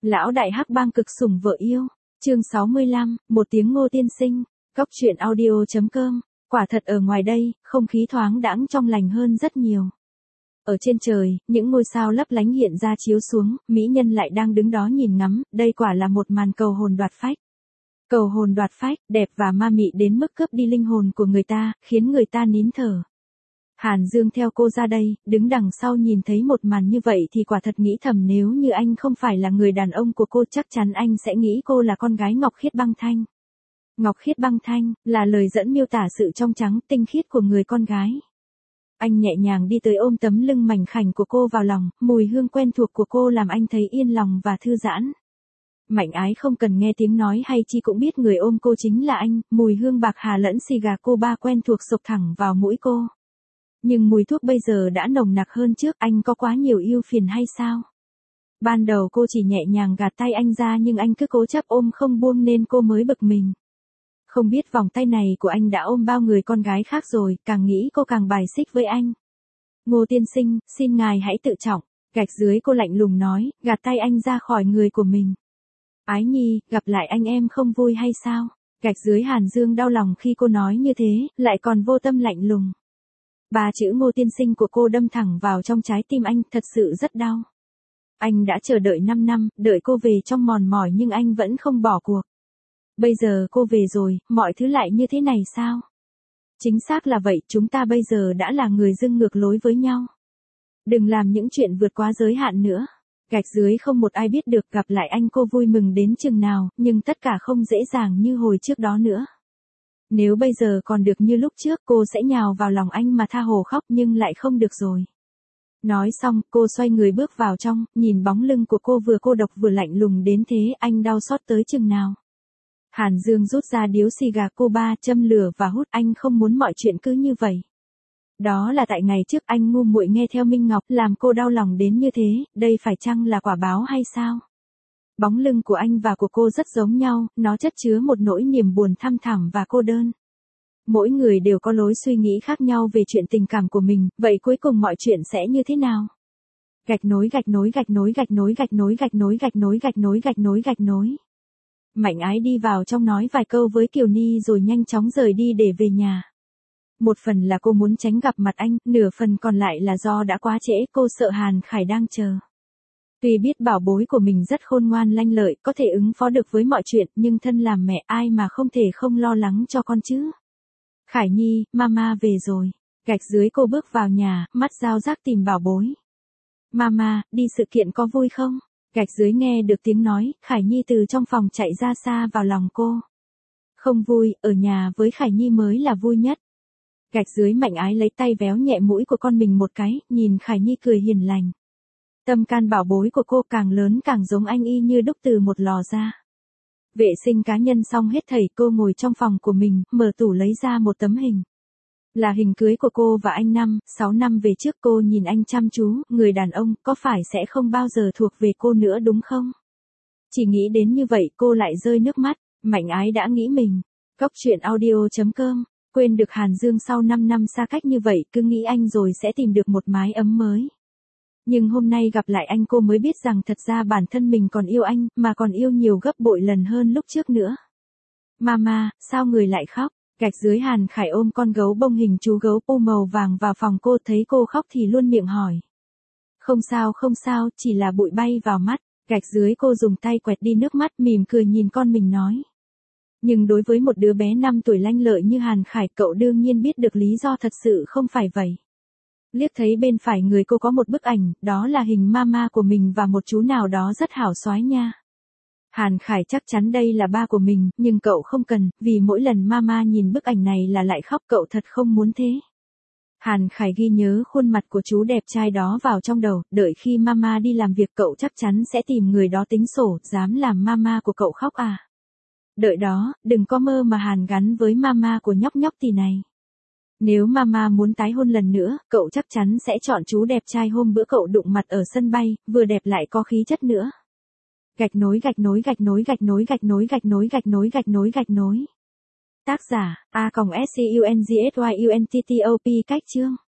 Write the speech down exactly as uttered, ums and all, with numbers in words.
Lão đại hắc bang cực sủng vợ yêu. Chương sáu mươi lăm, một tiếng Ngô tiên sinh. Góc truyện audio chấm com. Quả thật ở ngoài đây, không khí thoáng đãng trong lành hơn rất nhiều. Ở trên trời, những ngôi sao lấp lánh hiện ra chiếu xuống, mỹ nhân lại đang đứng đó nhìn ngắm, đây quả là một màn cầu hồn đoạt phách. Cầu hồn đoạt phách, đẹp và ma mị đến mức cướp đi linh hồn của người ta, khiến người ta nín thở. Hàn Dương theo cô ra đây, đứng đằng sau nhìn thấy một màn như vậy thì quả thật nghĩ thầm nếu như anh không phải là người đàn ông của cô chắc chắn anh sẽ nghĩ cô là con gái Ngọc Khiết Băng Thanh. Ngọc Khiết Băng Thanh, là lời dẫn miêu tả sự trong trắng, tinh khiết của người con gái. Anh nhẹ nhàng đi tới ôm tấm lưng mảnh khảnh của cô vào lòng, mùi hương quen thuộc của cô làm anh thấy yên lòng và thư giãn. Mạnh Ái không cần nghe tiếng nói hay chi cũng biết người ôm cô chính là anh, mùi hương bạc hà lẫn xì gà cô ba quen thuộc sộc thẳng vào mũi cô. Nhưng mùi thuốc bây giờ đã nồng nặc hơn trước, anh có quá nhiều ưu phiền hay sao? Ban đầu cô chỉ nhẹ nhàng gạt tay anh ra nhưng anh cứ cố chấp ôm không buông nên cô mới bực mình. Không biết vòng tay này của anh đã ôm bao người con gái khác rồi, càng nghĩ cô càng bài xích với anh. Ngô tiên sinh, xin ngài hãy tự trọng, gạch dưới cô lạnh lùng nói, gạt tay anh ra khỏi người của mình. Ái Nhi, gặp lại anh em không vui hay sao? Gạch dưới Hàn Dương đau lòng khi cô nói như thế, lại còn vô tâm lạnh lùng. Ba chữ Ngô tiên sinh của cô đâm thẳng vào trong trái tim anh, thật sự rất đau. Anh đã chờ đợi năm năm, đợi cô về trong mòn mỏi nhưng anh vẫn không bỏ cuộc. Bây giờ cô về rồi, mọi thứ lại như thế này sao? Chính xác là vậy, chúng ta bây giờ đã là người dưng ngược lối với nhau. Đừng làm những chuyện vượt quá giới hạn nữa. Gạch dưới không một ai biết được gặp lại anh cô vui mừng đến chừng nào, nhưng tất cả không dễ dàng như hồi trước đó nữa. Nếu bây giờ còn được như lúc trước cô sẽ nhào vào lòng anh mà tha hồ khóc nhưng lại không được rồi. Nói xong, cô xoay người bước vào trong, nhìn bóng lưng của cô vừa cô độc vừa lạnh lùng đến thế anh đau xót tới chừng nào. Hàn Dương rút ra điếu xì gà cô ba châm lửa và hút, anh không muốn mọi chuyện cứ như vậy. Đó là tại ngày trước anh ngu muội nghe theo Minh Ngọc làm cô đau lòng đến như thế, đây phải chăng là quả báo hay sao? Bóng lưng của anh và của cô rất giống nhau, nó chất chứa một nỗi niềm buồn thăm thẳm và cô đơn. Mỗi người đều có lối suy nghĩ khác nhau về chuyện tình cảm của mình, vậy cuối cùng mọi chuyện sẽ như thế nào? Gạch nối gạch nối gạch nối gạch nối gạch nối gạch nối gạch nối gạch nối gạch nối gạch nối. Mạnh Ái đi vào trong nói vài câu với Kiều Ni rồi nhanh chóng rời đi để về nhà. Một phần là cô muốn tránh gặp mặt anh, nửa phần còn lại là do đã quá trễ, cô sợ Hàn Khải đang chờ. Tuy biết bảo bối của mình rất khôn ngoan lanh lợi, có thể ứng phó được với mọi chuyện, nhưng thân làm mẹ ai mà không thể không lo lắng cho con chứ. Khải Nhi, mama về rồi. Gạch dưới cô bước vào nhà, mắt dao giác tìm bảo bối. Mama, đi sự kiện có vui không? Gạch dưới nghe được tiếng nói, Khải Nhi từ trong phòng chạy ra xa vào lòng cô. Không vui, ở nhà với Khải Nhi mới là vui nhất. Gạch dưới Mạnh Ái lấy tay véo nhẹ mũi của con mình một cái, nhìn Khải Nhi cười hiền lành. Tâm can bảo bối của cô càng lớn càng giống anh y như đúc từ một lò ra. Vệ sinh cá nhân xong hết thảy cô ngồi trong phòng của mình, mở tủ lấy ra một tấm hình. Là hình cưới của cô và anh năm, sáu năm về trước cô nhìn anh chăm chú, người đàn ông có phải sẽ không bao giờ thuộc về cô nữa đúng không? Chỉ nghĩ đến như vậy cô lại rơi nước mắt, Mạnh Ái đã nghĩ mình. Góc truyện audio chấm com, quên được Hàn Dương sau năm năm xa cách như vậy cứ nghĩ anh rồi sẽ tìm được một mái ấm mới. Nhưng hôm nay gặp lại anh cô mới biết rằng thật ra bản thân mình còn yêu anh, mà còn yêu nhiều gấp bội lần hơn lúc trước nữa. Mama, sao người lại khóc? Gạch dưới Hàn Khải ôm con gấu bông hình chú gấu pu màu vàng vào phòng cô, thấy cô khóc thì luôn miệng hỏi. Không sao không sao, chỉ là bụi bay vào mắt. Gạch dưới cô dùng tay quẹt đi nước mắt mỉm cười nhìn con mình nói. Nhưng đối với một đứa bé năm tuổi lanh lợi như Hàn Khải cậu đương nhiên biết được lý do thật sự không phải vậy. Liếc thấy bên phải người cô có một bức ảnh, đó là hình mama của mình và một chú nào đó rất hảo soái nha. Hàn Khải chắc chắn đây là ba của mình, nhưng cậu không cần, vì mỗi lần mama nhìn bức ảnh này là lại khóc, cậu thật không muốn thế. Hàn Khải ghi nhớ khuôn mặt của chú đẹp trai đó vào trong đầu, đợi khi mama đi làm việc cậu chắc chắn sẽ tìm người đó tính sổ, dám làm mama của cậu khóc à. Đợi đó, đừng có mơ mà Hàn gắn với mama của nhóc nhóc tì này. Nếu mama muốn tái hôn lần nữa, cậu chắc chắn sẽ chọn chú đẹp trai hôm bữa cậu đụng mặt ở sân bay, vừa đẹp lại có khí chất nữa. Gạch nối gạch nối gạch nối gạch nối gạch nối gạch nối gạch nối gạch nối gạch nối. Tác giả, A S C U N G S Y U N T T O P cách chương.